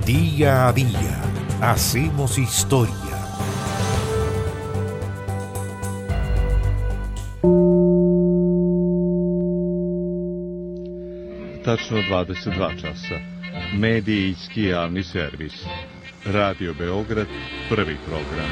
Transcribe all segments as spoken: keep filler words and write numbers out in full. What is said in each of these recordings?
Día a día hacemos historia. Tačno dvadeset dva časa. Medijski javni servis. Radio Beograd, prvi program.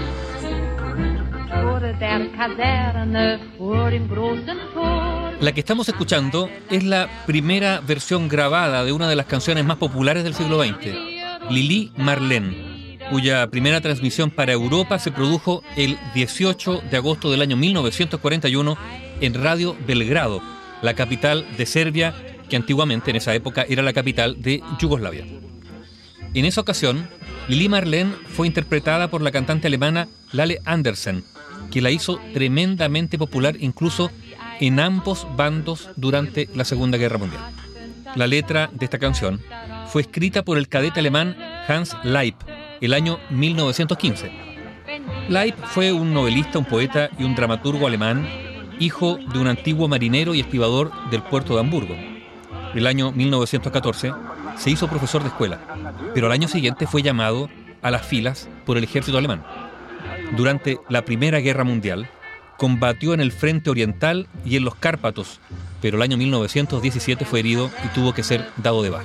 La que estamos escuchando es la primera versión grabada de una de las canciones más populares del siglo veinte, Lili Marlene, cuya primera transmisión para Europa se produjo el dieciocho de agosto del año mil novecientos cuarenta y uno en Radio Belgrado, la capital de Serbia, que antiguamente en esa época era la capital de Yugoslavia. En esa ocasión, Lili Marlene fue interpretada por la cantante alemana Lale Andersen, que la hizo tremendamente popular incluso en ambos bandos durante la Segunda Guerra Mundial. La letra de esta canción fue escrita por el cadete alemán Hans Leip el año mil novecientos quince. Leip fue un novelista, un poeta y un dramaturgo alemán, hijo de un antiguo marinero y estibador del puerto de Hamburgo. El año mil novecientos catorce se hizo profesor de escuela, pero al año siguiente fue llamado a las filas por el ejército alemán. Durante la Primera Guerra Mundial, combatió en el Frente Oriental y en los Cárpatos, pero el año mil novecientos diecisiete fue herido y tuvo que ser dado de baja.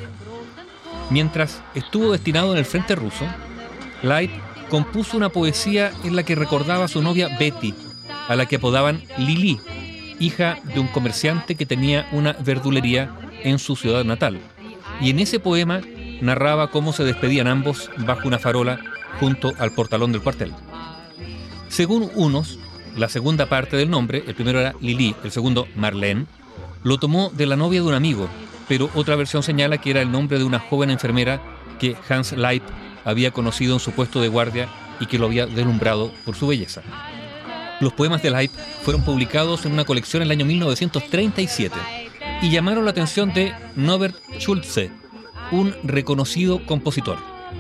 Mientras estuvo destinado en el Frente Ruso, Leip compuso una poesía en la que recordaba a su novia Betty, a la que apodaban Lili, hija de un comerciante que tenía una verdulería en su ciudad natal. Y en ese poema narraba cómo se despedían ambos bajo una farola junto al portalón del cuartel. Según unos, la segunda parte del nombre, el primero era Lili, el segundo Marlene, lo tomó de la novia de un amigo, pero otra versión señala que era el nombre de una joven enfermera que Hans Leip había conocido en su puesto de guardia y que lo había deslumbrado por su belleza. Los poemas de Leip fueron publicados en una colección en el año mil novecientos treinta y siete y llamaron la atención de Norbert Schulze, un reconocido compositor.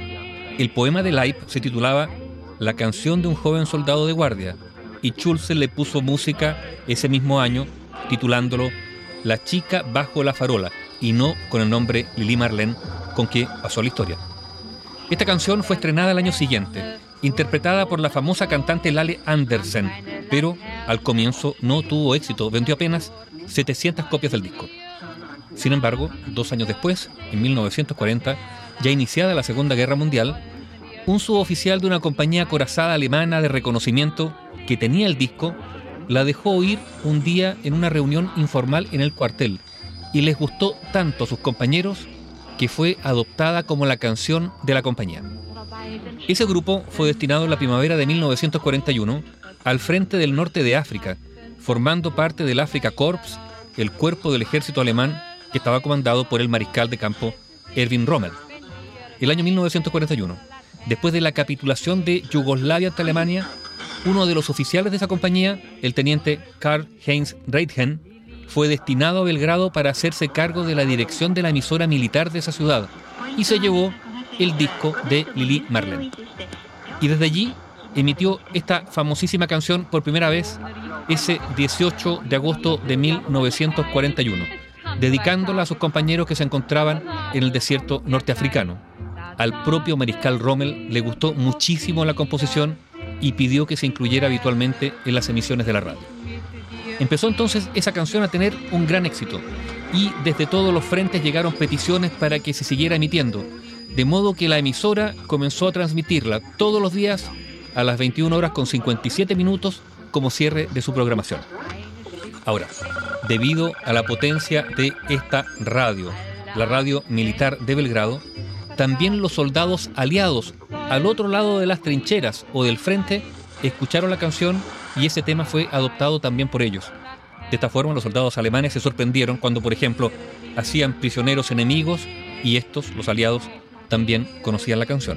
El poema de Leip se titulaba La canción de un joven soldado de guardia, y Schulze le puso música ese mismo año, titulándolo La chica bajo la farola, y no con el nombre Lili Marlene, con que pasó a la historia. Esta canción fue estrenada el año siguiente, interpretada por la famosa cantante Lale Andersen, pero al comienzo no tuvo éxito, vendió apenas setecientas copias del disco. Sin embargo, dos años después, en mil novecientos cuarenta, ya iniciada la Segunda Guerra Mundial, un suboficial de una compañía acorazada alemana de reconocimiento que tenía el disco, la dejó oír un día en una reunión informal en el cuartel y les gustó tanto a sus compañeros que fue adoptada como la canción de la compañía. Ese grupo fue destinado en la primavera de mil novecientos cuarenta y uno al frente del norte de África, formando parte del Afrika Korps, el cuerpo del ejército alemán que estaba comandado por el mariscal de campo Erwin Rommel. El año mil novecientos cuarenta y uno, después de la capitulación de Yugoslavia ante Alemania, uno de los oficiales de esa compañía, el teniente Karl-Heinz Reitgen, fue destinado a Belgrado para hacerse cargo de la dirección de la emisora militar de esa ciudad y se llevó el disco de Lili Marlene. Y desde allí emitió esta famosísima canción por primera vez ese dieciocho de agosto de mil novecientos cuarenta y uno, dedicándola a sus compañeros que se encontraban en el desierto norteafricano. Al propio mariscal Rommel le gustó muchísimo la composición y pidió que se incluyera habitualmente en las emisiones de la radio. Empezó entonces esa canción a tener un gran éxito y desde todos los frentes llegaron peticiones para que se siguiera emitiendo, de modo que la emisora comenzó a transmitirla todos los días a las veintiuna horas con cincuenta y siete minutos como cierre de su programación. Ahora, debido a la potencia de esta radio, la radio militar de Belgrado, también los soldados aliados al otro lado de las trincheras o del frente escucharon la canción y ese tema fue adoptado también por ellos. De esta forma, los soldados alemanes se sorprendieron cuando, por ejemplo, hacían prisioneros enemigos y estos, los aliados, también conocían la canción.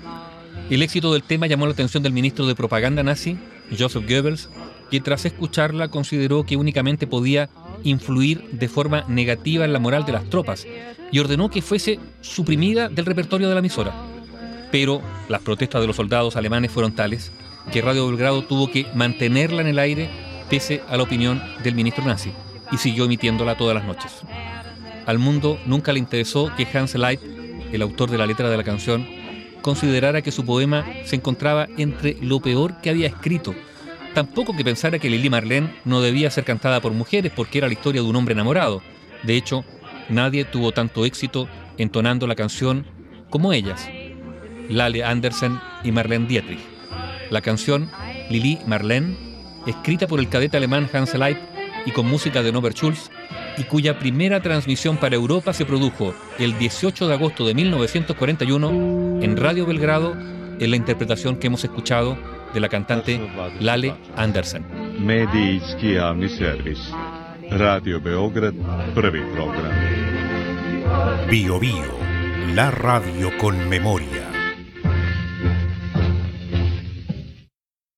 El éxito del tema llamó la atención del ministro de propaganda nazi, Joseph Goebbels, que tras escucharla consideró que únicamente podía influir de forma negativa en la moral de las tropas y ordenó que fuese suprimida del repertorio de la emisora. Pero las protestas de los soldados alemanes fueron tales que Radio Belgrado tuvo que mantenerla en el aire pese a la opinión del ministro nazi y siguió emitiéndola todas las noches. Al mundo nunca le interesó que Hans Leip el autor de la letra de la canción, considerara que su poema se encontraba entre lo peor que había escrito. Tampoco que pensara que Lili Marlene no debía ser cantada por mujeres porque era la historia de un hombre enamorado. De hecho, nadie tuvo tanto éxito entonando la canción como ellas, Lale Andersen y Marlene Dietrich. La canción Lili Marlene, escrita por el cadete alemán Hans Leib y con música de Norbert Schulz, y cuya primera transmisión para Europa se produjo el dieciocho de agosto de mil novecientos cuarenta y uno en Radio Belgrado, en la interpretación que hemos escuchado de la cantante Lale Andersen. Medijski javni servis. Radio Beograd, prvi program. Bio Bio, la radio con memoria.